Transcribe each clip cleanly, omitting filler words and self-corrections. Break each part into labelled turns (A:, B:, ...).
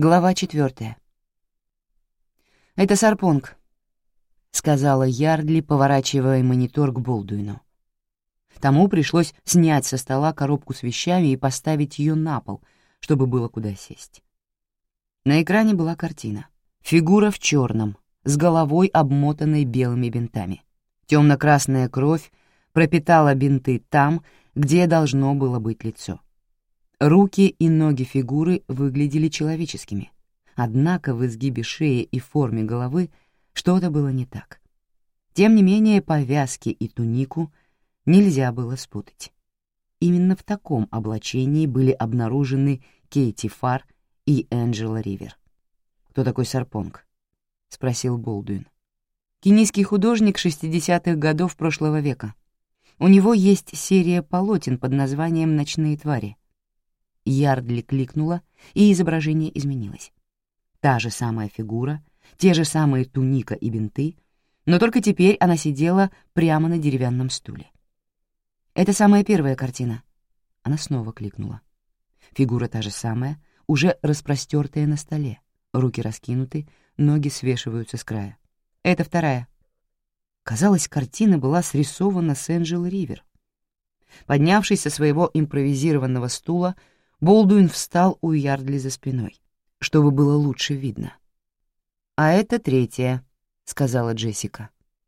A: Глава 4. «Это Сарпонг», — сказала Ярдли, поворачивая монитор к Болдуину. Тому пришлось снять со стола коробку с вещами и поставить ее на пол, чтобы было куда сесть. На экране была картина. Фигура в черном, с головой, обмотанной белыми бинтами. Темно-красная кровь пропитала бинты там, где должно было быть лицо. Руки и ноги фигуры выглядели человеческими, однако в изгибе шеи и форме головы что-то было не так. Тем не менее, повязки и тунику нельзя было спутать. Именно в таком облачении были обнаружены Кейти Фар и Энджела Ривер. «Кто такой Сарпонг?» — спросил Болдуин. «Кенийский художник 60-х годов прошлого века. У него есть серия полотен под названием «Ночные твари». Ярдли кликнула, и изображение изменилось. Та же самая фигура, те же самые туника и бинты, но только теперь она сидела прямо на деревянном стуле. «Это самая первая картина». Она снова кликнула. Фигура та же самая, уже распростертая на столе, руки раскинуты, ноги свешиваются с края. «Это вторая». Казалось, картина была срисована с Энджел Ривер. Поднявшись со своего импровизированного стула, Болдуин встал у Ярдли за спиной, чтобы было лучше видно. «А это третья», — сказала Джессика.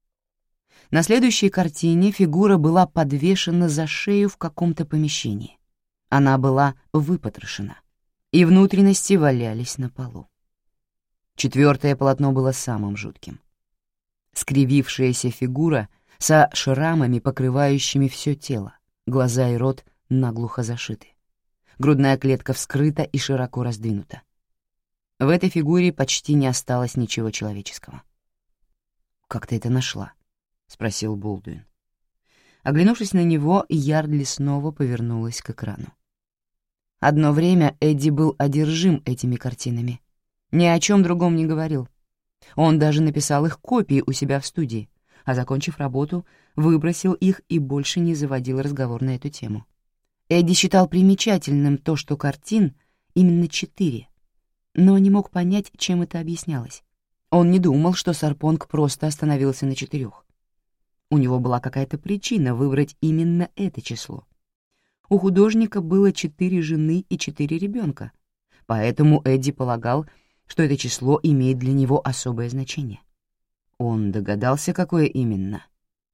A: На следующей картине фигура была подвешена за шею в каком-то помещении. Она была выпотрошена, и внутренности валялись на полу. Четвертое полотно было самым жутким. Скривившаяся фигура со шрамами, покрывающими все тело, глаза и рот наглухо зашиты. Грудная клетка вскрыта и широко раздвинута. В этой фигуре почти не осталось ничего человеческого. «Как ты это нашла?» — спросил Болдуин. Оглянувшись на него, Ярдли снова повернулась к экрану. Одно время Эдди был одержим этими картинами. Ни о чем другом не говорил. Он даже написал их копии у себя в студии, а, закончив работу, выбросил их и больше не заводил разговор на эту тему. Эдди считал примечательным то, что картин именно 4, но не мог понять, чем это объяснялось. Он не думал, что Сарпонг просто остановился на 4. У него была какая-то причина выбрать именно это число. У художника было 4 жены и 4 ребенка, поэтому Эдди полагал, что это число имеет для него особое значение. Он догадался, какое именно?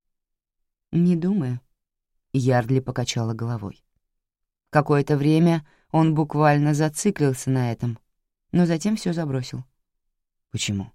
A: «Не думаю», — Ярдли покачала головой. Какое-то время он буквально зациклился на этом, но затем все забросил. Почему?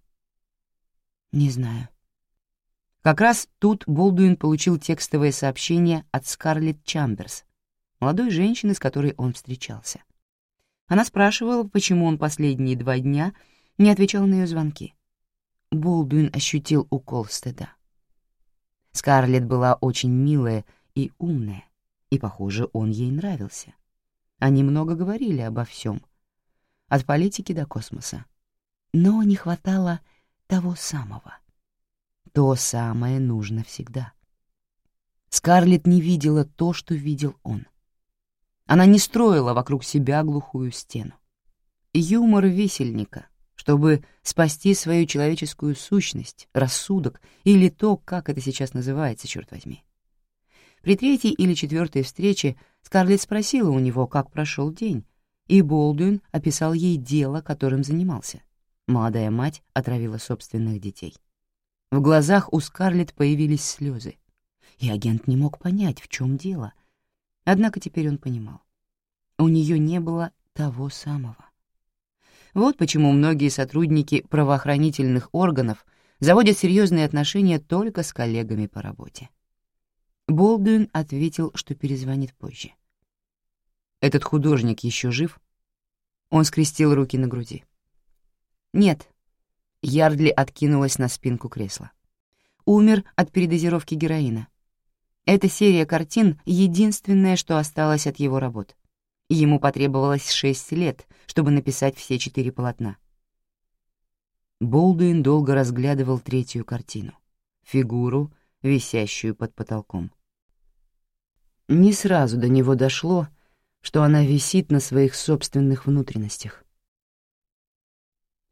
A: Не знаю. Как раз тут Болдуин получил текстовое сообщение от Скарлетт Чамберс, молодой женщины, с которой он встречался. Она спрашивала, почему он последние 2 дня не отвечал на ее звонки. Болдуин ощутил укол стыда. Скарлетт была очень милая и умная, и, похоже, он ей нравился. Они много говорили обо всем, от политики до космоса. Но не хватало того самого. То самое нужно всегда. Скарлетт не видела то, что видел он. Она не строила вокруг себя глухую стену. Юмор висельника, чтобы спасти свою человеческую сущность, рассудок или то, как это сейчас называется, черт возьми. При 3-й или 4-й встрече Скарлетт спросила у него, как прошел день, и Болдуин описал ей дело, которым занимался. Молодая мать отравила собственных детей. В глазах у Скарлетт появились слезы, и агент не мог понять, в чем дело. Однако теперь он понимал. У нее не было того самого. Вот почему многие сотрудники правоохранительных органов заводят серьезные отношения только с коллегами по работе. Болдуин ответил, что перезвонит позже. «Этот художник еще жив?» Он скрестил руки на груди. «Нет». Ярдли откинулась на спинку кресла. «Умер от передозировки героина. Эта серия картин — единственное, что осталось от его работ. Ему потребовалось 6 лет, чтобы написать все 4 полотна». Болдуин долго разглядывал 3-ю картину — фигуру, висящую под потолком. Не сразу до него дошло, что она висит на своих собственных внутренностях.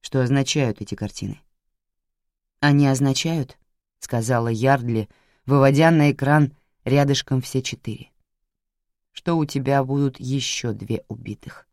A: Что означают эти картины? «Они означают, — сказала Ярдли, выводя на экран рядышком все 4, — что у тебя будут еще 2 убитых.